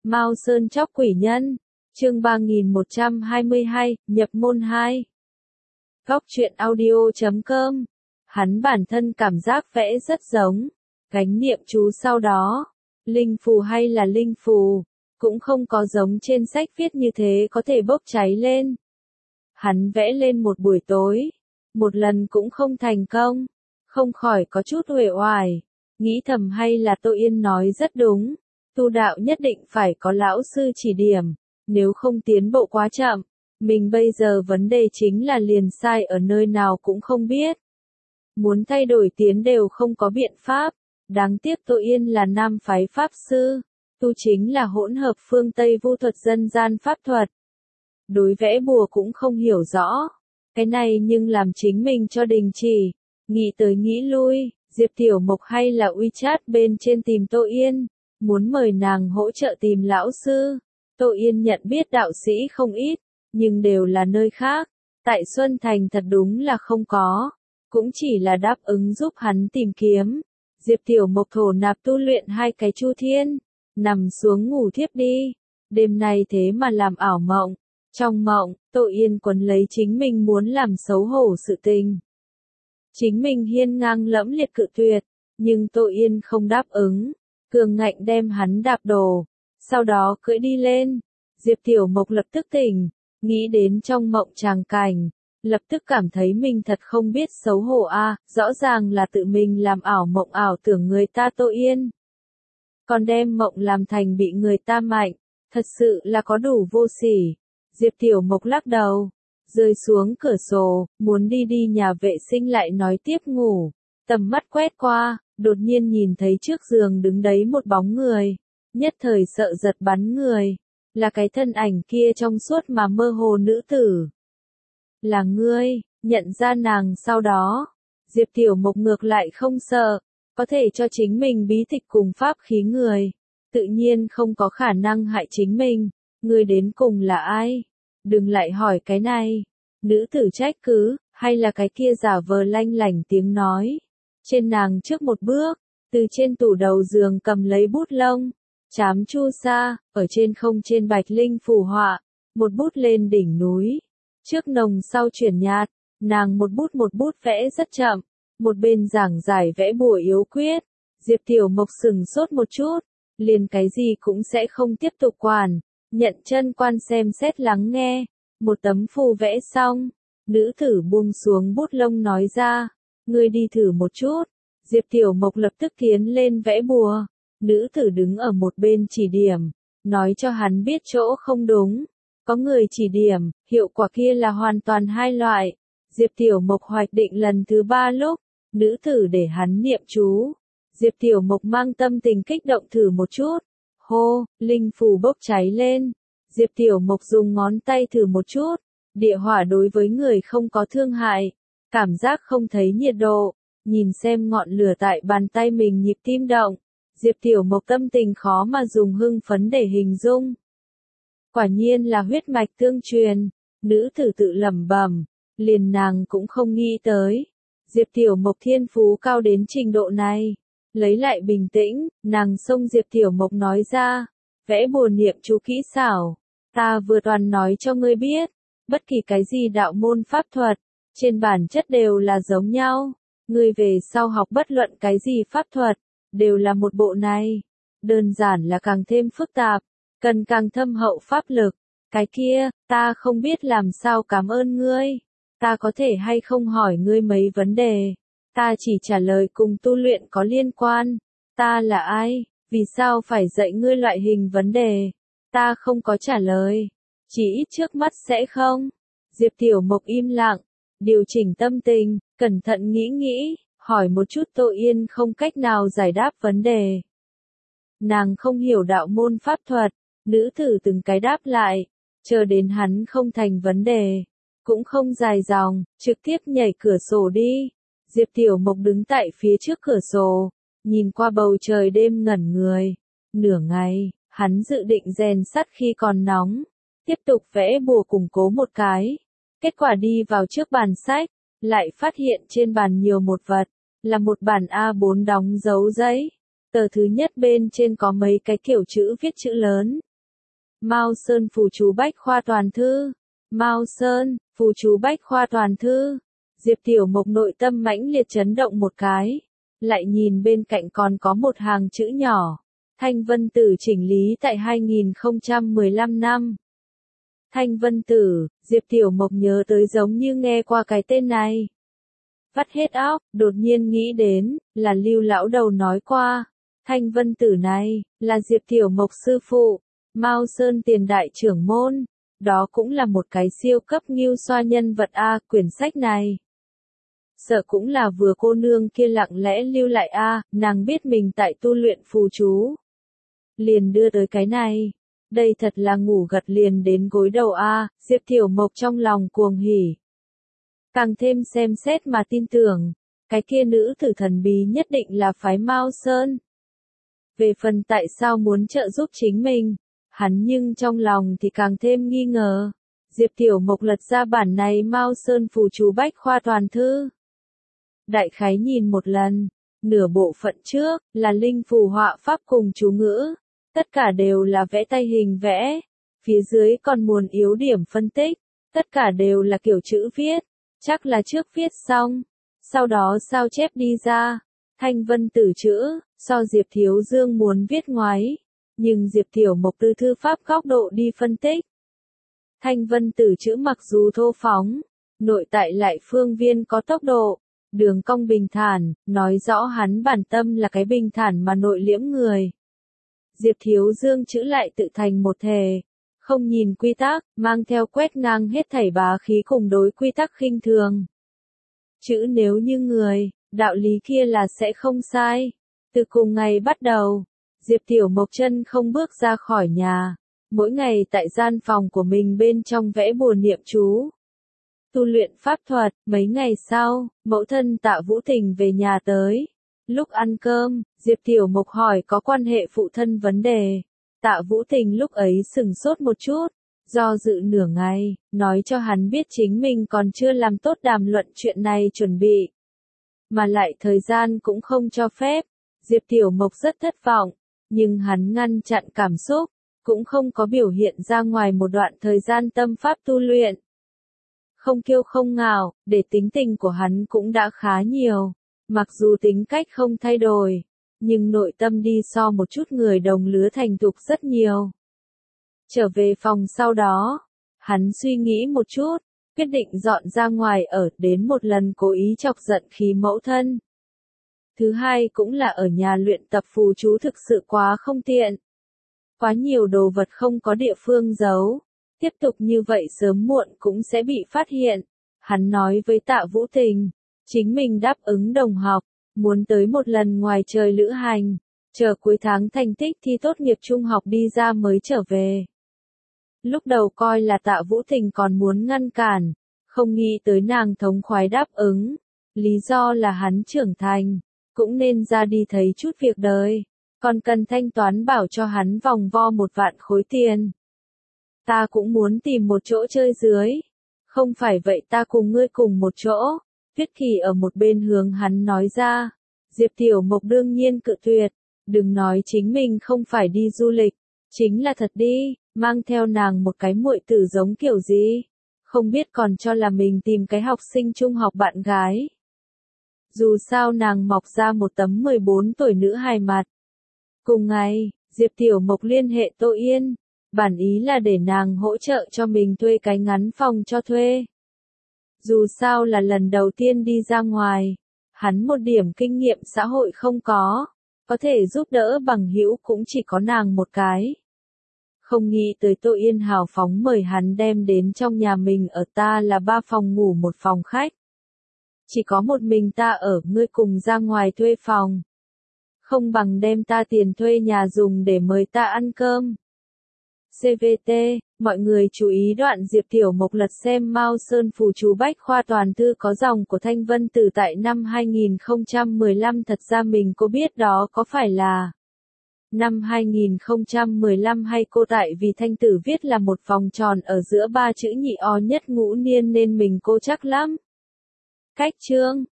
Mao Sơn Chóc Quỷ Nhân, chương 3122, nhập môn 2. Góc truyện audio.com. Hắn bản thân cảm giác vẽ rất giống, gánh niệm chú sau đó, linh phù hay là linh phù, cũng không có giống trên sách viết như thế có thể bốc cháy lên. Hắn vẽ lên một buổi tối, một lần cũng không thành công, không khỏi có chút uể oải, nghĩ thầm hay là Tô Yên nói rất đúng, tu đạo nhất định phải có lão sư chỉ điểm, nếu không tiến bộ quá chậm, mình bây giờ vấn đề chính là liền sai ở nơi nào cũng không biết. Muốn thay đổi tiến đều không có biện pháp, đáng tiếc Tô Yên là nam phái pháp sư, tu chính là hỗn hợp phương Tây vu thuật dân gian pháp thuật. Đối vẽ bùa cũng không hiểu rõ, cái này nhưng làm chính mình cho đình chỉ, nghĩ tới nghĩ lui, Diệp Tiểu Mộc hay là WeChat bên trên tìm Tô Yên, muốn mời nàng hỗ trợ tìm lão sư. Tô Yên nhận biết đạo sĩ không ít, nhưng đều là nơi khác, tại Xuân Thành thật đúng là không có, cũng chỉ là đáp ứng giúp hắn tìm kiếm. Diệp Tiểu Mộc thổ nạp tu luyện 2 cái chu thiên, nằm xuống ngủ thiếp đi, đêm nay thế mà làm ảo mộng. Trong mộng, Tô Yên quấn lấy chính mình muốn làm xấu hổ sự tình. Chính mình hiên ngang lẫm liệt cự tuyệt, nhưng Tô Yên không đáp ứng, cường ngạnh đem hắn đạp đổ, sau đó cưỡi đi lên. Diệp Tiểu Mộc lập tức tỉnh, nghĩ đến trong mộng tràng cảnh, lập tức cảm thấy mình thật không biết xấu hổ a, rõ ràng là tự mình làm ảo mộng ảo tưởng người ta Tô Yên. Còn đem mộng làm thành bị người ta mạnh, thật sự là có đủ vô sỉ. Diệp Tiểu Mộc lắc đầu, rơi xuống cửa sổ, muốn đi nhà vệ sinh lại nói tiếp ngủ. Tầm mắt quét qua, đột nhiên nhìn thấy trước giường đứng đấy một bóng người, nhất thời sợ giật bắn người, là cái thân ảnh kia trong suốt mà mơ hồ nữ tử. Là ngươi, nhận ra nàng sau đó, Diệp Tiểu Mộc ngược lại không sợ, có thể cho chính mình bí tịch cùng pháp khí người, tự nhiên không có khả năng hại chính mình. Ngươi đến cùng là ai? Đừng lại hỏi cái này. Nữ tử trách cứ, hay là cái kia giả vờ lanh lảnh tiếng nói. Trên nàng trước một bước, từ trên tủ đầu giường cầm lấy bút lông, chám chu sa, ở trên không trên bạch linh phù họa, một bút lên đỉnh núi. Trước nồng sau chuyển nhạt, nàng một bút vẽ rất chậm, một bên giảng giải vẽ bùa yếu quyết. Diệp Tiểu Mộc sừng sốt một chút, liền cái gì cũng sẽ không tiếp tục quản. Nhận chân quan xem xét lắng nghe, một tấm phù vẽ xong, nữ tử buông xuống bút lông nói ra, ngươi đi thử một chút. Diệp Tiểu Mộc lập tức tiến lên vẽ bùa, nữ tử đứng ở một bên chỉ điểm, nói cho hắn biết chỗ không đúng, có người chỉ điểm, hiệu quả kia là hoàn toàn hai loại. Diệp Tiểu Mộc hoạch định lần thứ 3 lúc, nữ tử để hắn niệm chú, Diệp Tiểu Mộc mang tâm tình kích động thử một chút. Hô, linh phù bốc cháy lên. Diệp Tiểu Mộc dùng ngón tay thử một chút. Địa hỏa đối với người không có thương hại. Cảm giác không thấy nhiệt độ. Nhìn xem ngọn lửa tại bàn tay mình nhịp tim động. Diệp Tiểu Mộc tâm tình khó mà dùng hưng phấn để hình dung. Quả nhiên là huyết mạch tương truyền. Nữ tử tự lẩm bẩm. Liền nàng cũng không nghĩ tới. Diệp Tiểu Mộc thiên phú cao đến trình độ này. Lấy lại bình tĩnh, nàng xông Diệp Tiểu Mộc nói ra, vẽ bùa niệm chú kỹ xảo, ta vừa toàn nói cho ngươi biết, bất kỳ cái gì đạo môn pháp thuật, trên bản chất đều là giống nhau, ngươi về sau học bất luận cái gì pháp thuật, đều là một bộ này, đơn giản là càng thêm phức tạp, cần càng thâm hậu pháp lực, cái kia, ta không biết làm sao cảm ơn ngươi, ta có thể hay không hỏi ngươi mấy vấn đề. Ta chỉ trả lời cùng tu luyện có liên quan. Ta là ai? Vì sao phải dạy ngươi loại hình vấn đề? Ta không có trả lời. Chỉ ít trước mắt sẽ không. Diệp Tiểu Mộc im lặng, điều chỉnh tâm tình, cẩn thận nghĩ, hỏi một chút Tô Yên không cách nào giải đáp vấn đề. Nàng không hiểu đạo môn pháp thuật, nữ tử từng cái đáp lại, chờ đến hắn không thành vấn đề, cũng không dài dòng, trực tiếp nhảy cửa sổ đi. Diệp Tiểu Mộc đứng tại phía trước cửa sổ, nhìn qua bầu trời đêm ngẩn người. Nửa ngày, hắn dự định rèn sắt khi còn nóng, tiếp tục vẽ bùa củng cố một cái. Kết quả đi vào trước bàn sách, lại phát hiện trên bàn nhiều một vật, là một bản A4 đóng dấu giấy. Tờ thứ nhất bên trên có mấy cái kiểu chữ viết chữ lớn, Mao Sơn phù chú bách khoa toàn thư. Mao Sơn, phù chú bách khoa toàn thư. Diệp Tiểu Mộc nội tâm mãnh liệt chấn động một cái. Lại nhìn bên cạnh còn có một hàng chữ nhỏ. Thanh Vân Tử chỉnh lý tại 2015 năm. Thanh Vân Tử, Diệp Tiểu Mộc nhớ tới giống như nghe qua cái tên này. Vắt hết óc, đột nhiên nghĩ đến, là Lưu lão đầu nói qua. Thanh Vân Tử này, là Diệp Tiểu Mộc sư phụ, Mao Sơn tiền đại trưởng môn. Đó cũng là một cái siêu cấp ngưu xoa nhân vật a, quyển sách này. Sợ cũng là vừa cô nương kia lặng lẽ lưu lại a, nàng biết mình tại tu luyện phù chú. Liền đưa tới cái này. Đây thật là ngủ gật liền đến gối đầu a, Diệp Tiểu Mộc trong lòng cuồng hỉ. Càng thêm xem xét mà tin tưởng, cái kia nữ tử thần bí nhất định là phái Mao Sơn. Về phần tại sao muốn trợ giúp chính mình, hắn nhưng trong lòng thì càng thêm nghi ngờ. Diệp Tiểu Mộc lật ra bản này Mao Sơn phù chú bách khoa toàn thư. Đại khái nhìn một lần, nửa bộ phận trước là linh phù họa pháp cùng chú ngữ, tất cả đều là vẽ tay hình vẽ, phía dưới còn muốn yếu điểm phân tích, tất cả đều là kiểu chữ viết, chắc là trước viết xong, sau đó sao chép đi ra. Thanh Vân Tử chữ, so Diệp Thiếu Dương muốn viết ngoáy, nhưng Diệp Tiểu Mộc từ thư pháp góc độ đi phân tích. Thanh Vân Tử chữ mặc dù thô phóng, nội tại lại phương viên có tốc độ, đường cong bình thản, nói rõ hắn bản tâm là cái bình thản mà nội liễm người. Diệp Thiếu Dương chữ lại tự thành một thể, không nhìn quy tắc, mang theo quét ngang hết thảy bá khí cùng đối quy tắc khinh thường. Chữ nếu như người, đạo lý kia là sẽ không sai. Từ cùng ngày bắt đầu, Diệp Tiểu Mộc chân không bước ra khỏi nhà, mỗi ngày tại gian phòng của mình bên trong vẽ bùa niệm chú. Tu luyện pháp thuật, mấy ngày sau, mẫu thân Tạ Vũ Tình về nhà tới. Lúc ăn cơm, Diệp Tiểu Mộc hỏi có quan hệ phụ thân vấn đề. Tạ Vũ Tình lúc ấy sửng sốt một chút, do dự nửa ngày, nói cho hắn biết chính mình còn chưa làm tốt đàm luận chuyện này chuẩn bị. Mà lại thời gian cũng không cho phép. Diệp Tiểu Mộc rất thất vọng, nhưng hắn ngăn chặn cảm xúc, cũng không có biểu hiện ra ngoài một đoạn thời gian tâm pháp tu luyện. Không kiêu không ngạo, để tính tình của hắn cũng đã khá nhiều. Mặc dù tính cách không thay đổi, nhưng nội tâm đi so một chút người đồng lứa thành thục rất nhiều. Trở về phòng sau đó, hắn suy nghĩ một chút, quyết định dọn ra ngoài ở, đến một lần cố ý chọc giận khí mẫu thân. Thứ hai cũng là ở nhà luyện tập phù chú thực sự quá không tiện. Quá nhiều đồ vật không có địa phương giấu. Tiếp tục như vậy sớm muộn cũng sẽ bị phát hiện. Hắn nói với Tạ Vũ Tình, chính mình đáp ứng đồng học, muốn tới một lần ngoài trời lữ hành, chờ cuối tháng thành tích thi tốt nghiệp trung học đi ra mới trở về. Lúc đầu coi là Tạ Vũ Tình còn muốn ngăn cản, không nghĩ tới nàng thống khoái đáp ứng. Lý do là hắn trưởng thành, cũng nên ra đi thấy chút việc đời, còn cần thanh toán bảo cho hắn vòng vo 1 vạn khối tiền. Ta cũng muốn tìm một chỗ chơi dưới. Không phải vậy ta cùng ngươi cùng một chỗ. Tuyết Kỳ ở một bên hướng hắn nói ra. Diệp Tiểu Mộc đương nhiên cự tuyệt. Đừng nói chính mình không phải đi du lịch. Chính là thật đi, mang theo nàng một cái muội tử giống kiểu gì. Không biết còn cho là mình tìm cái học sinh trung học bạn gái. Dù sao nàng mọc ra một tấm 14 tuổi nữ hài mặt. Cùng ngày, Diệp Tiểu Mộc liên hệ Tô Yên. Bản ý là để nàng hỗ trợ cho mình thuê cái ngắn phòng cho thuê. Dù sao là lần đầu tiên đi ra ngoài, hắn một điểm kinh nghiệm xã hội không có thể giúp đỡ bằng hữu cũng chỉ có nàng một cái. Không nghĩ tới Tô Yên hào phóng mời hắn đem đến trong nhà mình ở, ta là 3 phòng ngủ 1 phòng khách. Chỉ có một mình ta ở, ngươi cùng ra ngoài thuê phòng. Không bằng đem ta tiền thuê nhà dùng để mời ta ăn cơm. CVT, mọi người chú ý đoạn Diệp Tiểu Mộc lật xem Mao Sơn phù chú bách khoa toàn thư có dòng của Thanh Vân Tử tại năm 2015. Thật ra mình có biết đó có phải là năm 2015 hay cô, tại vì Thanh Tử viết là một vòng tròn ở giữa 3 chữ nhị o nhất ngũ niên nên mình cô chắc lắm. Cách chương